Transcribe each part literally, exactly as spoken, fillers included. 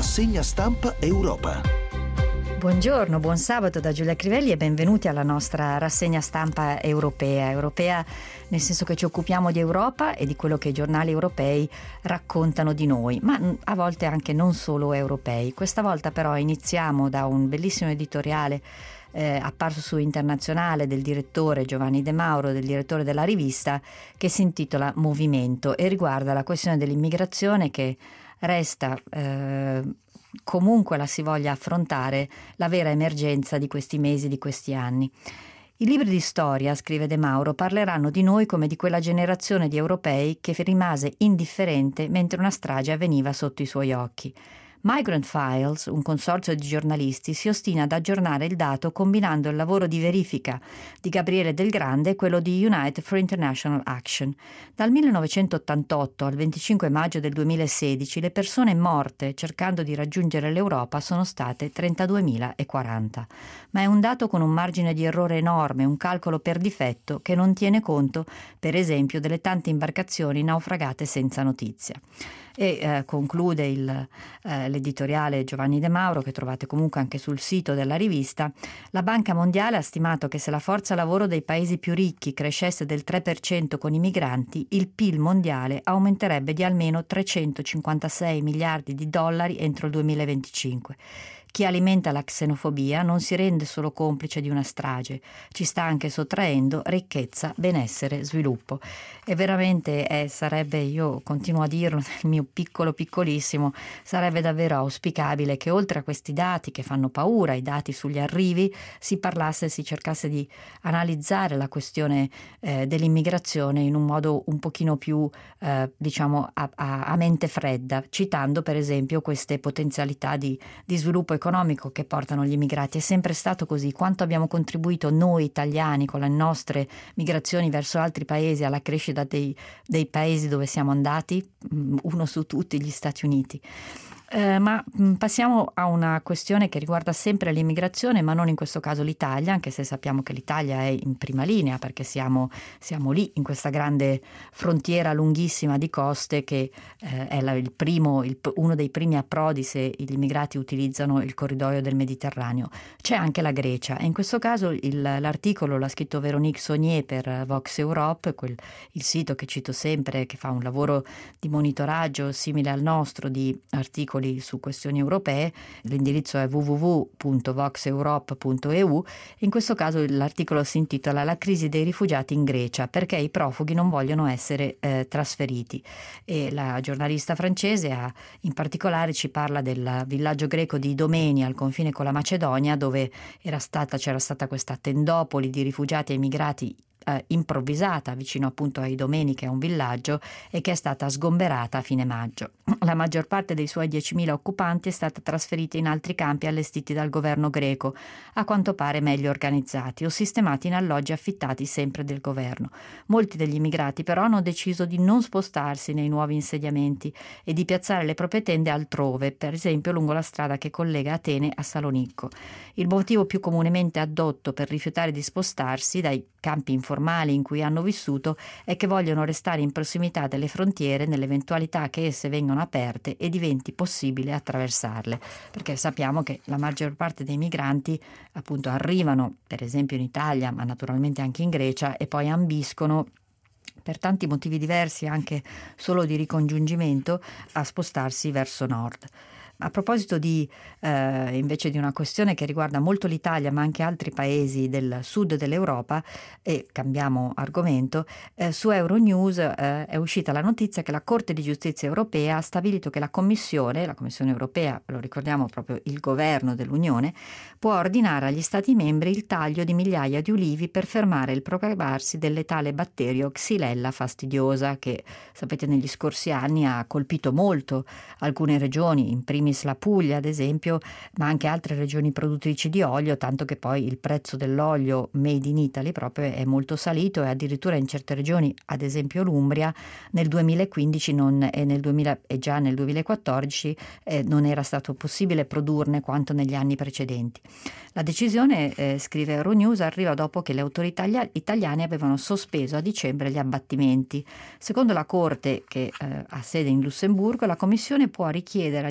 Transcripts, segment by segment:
Rassegna stampa Europa. Buongiorno, buon sabato da Giulia Crivelli e benvenuti alla nostra rassegna stampa europea. Europea nel senso che ci occupiamo di Europa e di quello che i giornali europei raccontano di noi, ma a volte anche non solo europei. Questa volta però iniziamo da un bellissimo editoriale eh, apparso su Internazionale del direttore Giovanni De Mauro, del direttore della rivista, che si intitola Movimento e riguarda la questione dell'immigrazione che resta eh, comunque la si voglia affrontare la vera emergenza di questi mesi, di questi anni. I libri di storia, scrive De Mauro, parleranno di noi come di quella generazione di europei che rimase indifferente mentre una strage avveniva sotto i suoi occhi. Migrant Files, un consorzio di giornalisti, si ostina ad aggiornare il dato combinando il lavoro di verifica di Gabriele Del Grande e quello di United for International Action. Dal millenovecentottantotto al venticinque maggio del duemilasedici le persone morte cercando di raggiungere l'Europa sono state trentaduemilaquaranta. Ma è un dato con un margine di errore enorme, un calcolo per difetto che non tiene conto, per esempio, delle tante imbarcazioni naufragate senza notizia. E eh, conclude il, eh, l'editoriale Giovanni De Mauro, che trovate comunque anche sul sito della rivista. La Banca Mondiale ha stimato che se la forza lavoro dei paesi più ricchi crescesse del tre per cento con i migranti, il P I L mondiale aumenterebbe di almeno trecentocinquantasei miliardi di dollari entro il duemilaventicinque. Chi alimenta la xenofobia non si rende solo complice di una strage, ci sta anche sottraendo ricchezza, benessere, sviluppo. E veramente è, sarebbe, io continuo a dirlo nel mio piccolo piccolissimo, sarebbe davvero auspicabile che oltre a questi dati che fanno paura, i dati sugli arrivi, si parlasse, si cercasse di analizzare la questione eh, dell'immigrazione in un modo un pochino più, eh, diciamo, a, a, a mente fredda, citando per esempio queste potenzialità di, di sviluppo economico che portano gli immigrati. È sempre stato così. Quanto abbiamo contribuito noi italiani con le nostre migrazioni verso altri paesi alla crescita dei, dei paesi dove siamo andati? Uno su tutti, gli Stati Uniti. Eh, ma mh, passiamo a una questione che riguarda sempre l'immigrazione, ma non in questo caso l'Italia, anche se sappiamo che l'Italia è in prima linea perché siamo, siamo lì in questa grande frontiera lunghissima di coste che eh, è la, il primo, il, uno dei primi approdi se gli immigrati utilizzano il corridoio del Mediterraneo. C'è anche la Grecia e in questo caso il, l'articolo l'ha scritto Véronique Saunier per Vox Europe, quel, il sito che cito sempre, che fa un lavoro di monitoraggio simile al nostro di articoli su questioni europee. L'indirizzo è w w w punto vox europe punto e u. In questo caso l'articolo si intitola La crisi dei rifugiati in Grecia, perché i profughi non vogliono essere eh, trasferiti. E la giornalista francese ha, in particolare ci parla del villaggio greco di Idomeni al confine con la Macedonia, dove era stata, c'era stata questa tendopoli di rifugiati e immigrati Eh, improvvisata vicino appunto a Idomeni, che è un villaggio, e che è stata sgomberata a fine maggio. La maggior parte dei suoi diecimila occupanti è stata trasferita in altri campi allestiti dal governo greco, a quanto pare meglio organizzati o sistemati in alloggi affittati sempre del governo. Molti degli immigrati però hanno deciso di non spostarsi nei nuovi insediamenti e di piazzare le proprie tende altrove, per esempio lungo la strada che collega Atene a Salonicco. Il motivo più comunemente addotto per rifiutare di spostarsi dai campi informali in cui hanno vissuto è che vogliono restare in prossimità delle frontiere nell'eventualità che esse vengano aperte e diventi possibile attraversarle, perché sappiamo che la maggior parte dei migranti appunto arrivano per esempio in Italia, ma naturalmente anche in Grecia, e poi ambiscono per tanti motivi diversi, anche solo di ricongiungimento, a spostarsi verso nord. A proposito di eh, invece di una questione che riguarda molto l'Italia ma anche altri paesi del sud dell'Europa, e cambiamo argomento, eh, su Euronews eh, è uscita la notizia che la Corte di Giustizia europea ha stabilito che la Commissione, la Commissione europea, lo ricordiamo proprio il governo dell'Unione, può ordinare agli Stati membri il taglio di migliaia di ulivi per fermare il propagarsi del letale batterio Xylella fastidiosa che, sapete, negli scorsi anni ha colpito molto alcune regioni, in primis la Puglia ad esempio, ma anche altre regioni produttrici di olio, tanto che poi il prezzo dell'olio made in Italy proprio è molto salito e addirittura in certe regioni, ad esempio l'Umbria, nel duemilaquindici non, e, nel duemila, e già nel duemilaquattordici eh, non era stato possibile produrne quanto negli anni precedenti. La decisione, eh, scrive Euronews, arriva dopo che le autorità italiane avevano sospeso a dicembre gli abbattimenti. Secondo la Corte, che eh, ha sede in Lussemburgo, la Commissione può richiedere agli Stati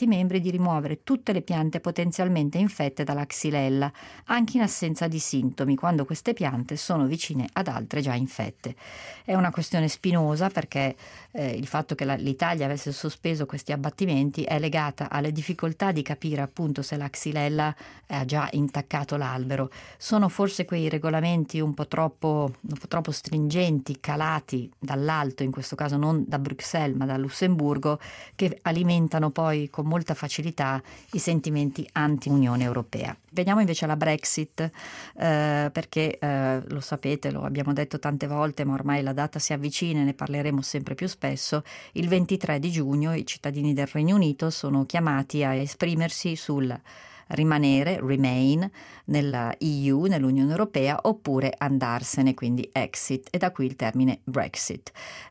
membri di rimuovere tutte le piante potenzialmente infette dalla Xylella, anche in assenza di sintomi, quando queste piante sono vicine ad altre già infette. È una questione spinosa perché eh, il fatto che la, l'Italia avesse sospeso questi abbattimenti è legata alle difficoltà di capire appunto se la Xylella ha già intaccato l'albero. Sono forse quei regolamenti un po' troppo, un po' troppo stringenti, calati dall'alto, in questo caso non da Bruxelles ma da Lussemburgo, che alimentano poi con molta facilità i sentimenti anti-Unione Europea. Veniamo invece alla Brexit, eh, perché eh, lo sapete, lo abbiamo detto tante volte, ma ormai la data si avvicina e ne parleremo sempre più spesso. Il ventitré di giugno i cittadini del Regno Unito sono chiamati a esprimersi sul rimanere, remain, nella E U, nell'Unione Europea, oppure andarsene, quindi exit, e da qui il termine Brexit.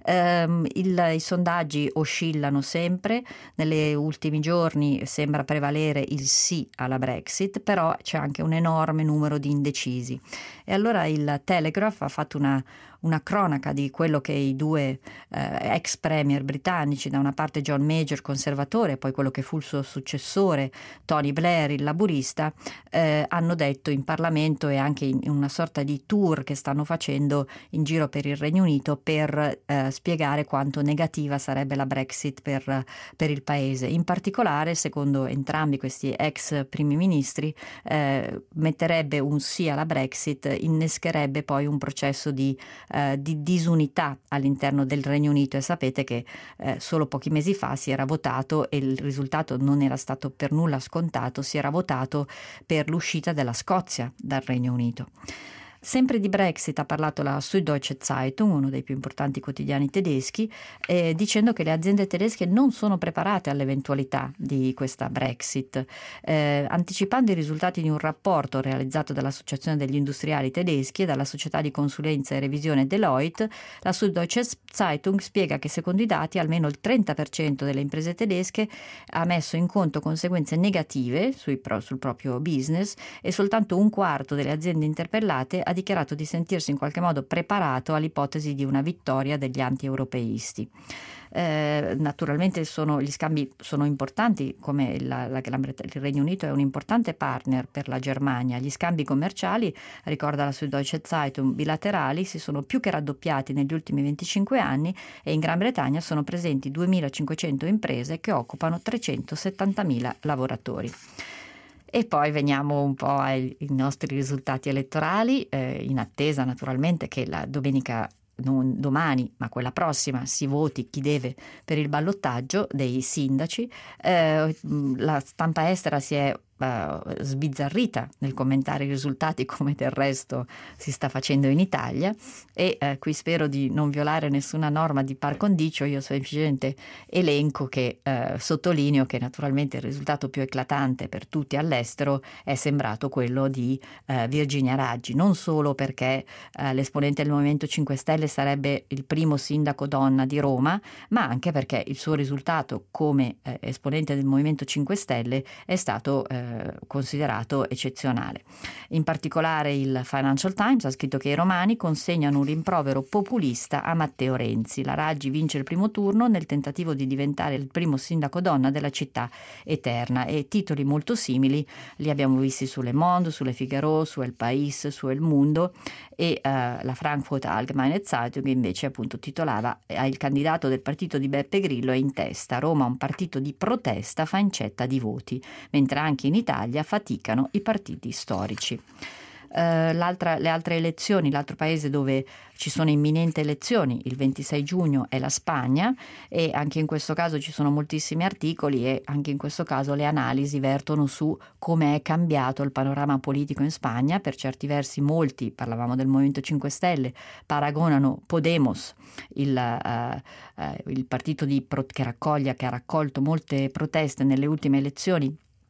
Um, il, i sondaggi oscillano sempre, negli ultimi giorni sembra prevalere il sì alla Brexit, però c'è anche un enorme numero di indecisi. E allora il Telegraph ha fatto una una cronaca di quello che i due eh, ex premier britannici, da una parte John Major conservatore e poi quello che fu il suo successore Tony Blair il laburista, eh, hanno detto in Parlamento e anche in una sorta di tour che stanno facendo in giro per il Regno Unito per eh, spiegare quanto negativa sarebbe la Brexit per, per il paese. In particolare, secondo entrambi questi ex primi ministri, eh, metterebbe un sì alla Brexit, innescherebbe poi un processo di Eh, di disunità all'interno del Regno Unito, e sapete che eh, solo pochi mesi fa si era votato, e il risultato non era stato per nulla scontato, si era votato per l'uscita della Scozia dal Regno Unito. Sempre di Brexit ha parlato la Süddeutsche Zeitung, uno dei più importanti quotidiani tedeschi, eh, dicendo che le aziende tedesche non sono preparate all'eventualità di questa Brexit. Eh, anticipando i risultati di un rapporto realizzato dall'Associazione degli Industriali Tedeschi e dalla società di consulenza e revisione Deloitte, la Süddeutsche Zeitung spiega che secondo i dati almeno il trenta per cento delle imprese tedesche ha messo in conto conseguenze negative sui pro, sul proprio business, e soltanto un quarto delle aziende interpellate ha dichiarato di sentirsi in qualche modo preparato all'ipotesi di una vittoria degli anti-europeisti. Eh, naturalmente sono, gli scambi sono importanti, come la, la Gran Bretagna, il Regno Unito è un importante partner per la Germania. Gli scambi commerciali, ricorda la Süddeutsche Zeitung, bilaterali si sono più che raddoppiati negli ultimi venticinque anni, e in Gran Bretagna sono presenti duemilacinquecento imprese che occupano trecentosettantamila lavoratori. E poi veniamo un po' ai, ai nostri risultati elettorali, eh, in attesa naturalmente che la domenica, non domani ma quella prossima, si voti chi deve per il ballottaggio dei sindaci. Eh, la stampa estera si è Uh, sbizzarrita nel commentare i risultati, come del resto si sta facendo in Italia, e uh, qui spero di non violare nessuna norma di par condicio. Io semplicemente elenco che uh, sottolineo che naturalmente il risultato più eclatante per tutti all'estero è sembrato quello di uh, Virginia Raggi, non solo perché uh, l'esponente del Movimento cinque Stelle sarebbe il primo sindaco donna di Roma, ma anche perché il suo risultato come uh, esponente del Movimento cinque Stelle è stato uh, considerato eccezionale. In particolare il Financial Times ha scritto che i romani consegnano un rimprovero populista a Matteo Renzi. La Raggi vince il primo turno nel tentativo di diventare il primo sindaco donna della città eterna, e titoli molto simili li abbiamo visti su Le Monde, su Le Figaro, su El País, su El Mundo, e uh, la Frankfurter Allgemeine Zeitung invece appunto titolava eh, il candidato del partito di Beppe Grillo è in testa, Roma un partito di protesta fa incetta di voti, mentre anche in Italia faticano i partiti storici. Uh, l'altra, le altre elezioni, l'altro paese dove ci sono imminenti elezioni il ventisei giugno è la Spagna, e anche in questo caso ci sono moltissimi articoli, e anche in questo caso le analisi vertono su come è cambiato il panorama politico in Spagna. Per certi versi molti, parlavamo del Movimento cinque Stelle, paragonano Podemos, il, uh, uh, il partito di pro- che raccoglie, che ha raccolto molte proteste nelle ultime elezioni,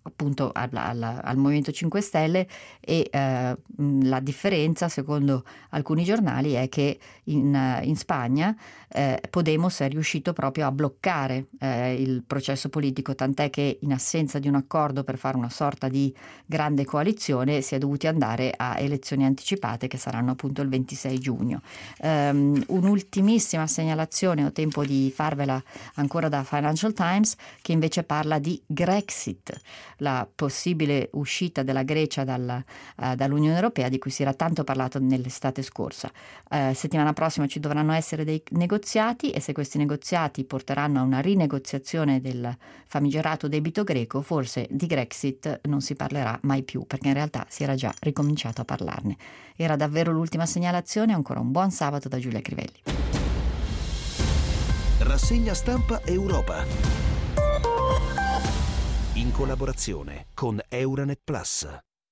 appunto al, al, al Movimento cinque Stelle e eh, la differenza, secondo alcuni giornali, è che in, in Spagna eh, Podemos è riuscito proprio a bloccare eh, il processo politico, tant'è che in assenza di un accordo per fare una sorta di grande coalizione si è dovuti andare a elezioni anticipate che saranno appunto il ventisei giugno. Um, un'ultimissima segnalazione, ho tempo di farvela ancora da Financial Times, che invece parla di Grexit, la possibile uscita della Grecia dalla, uh, dall'Unione Europea, di cui si era tanto parlato nell'estate scorsa. Uh, settimana prossima ci dovranno essere dei negoziati e se questi negoziati porteranno a una rinegoziazione del famigerato debito greco, forse di Grexit non si parlerà mai più, perché in realtà si era già ricominciato a parlarne. Era davvero l'ultima segnalazione, ancora un buon sabato da Giulia Crivelli. Rassegna stampa Europa. In collaborazione con Euranet Plus.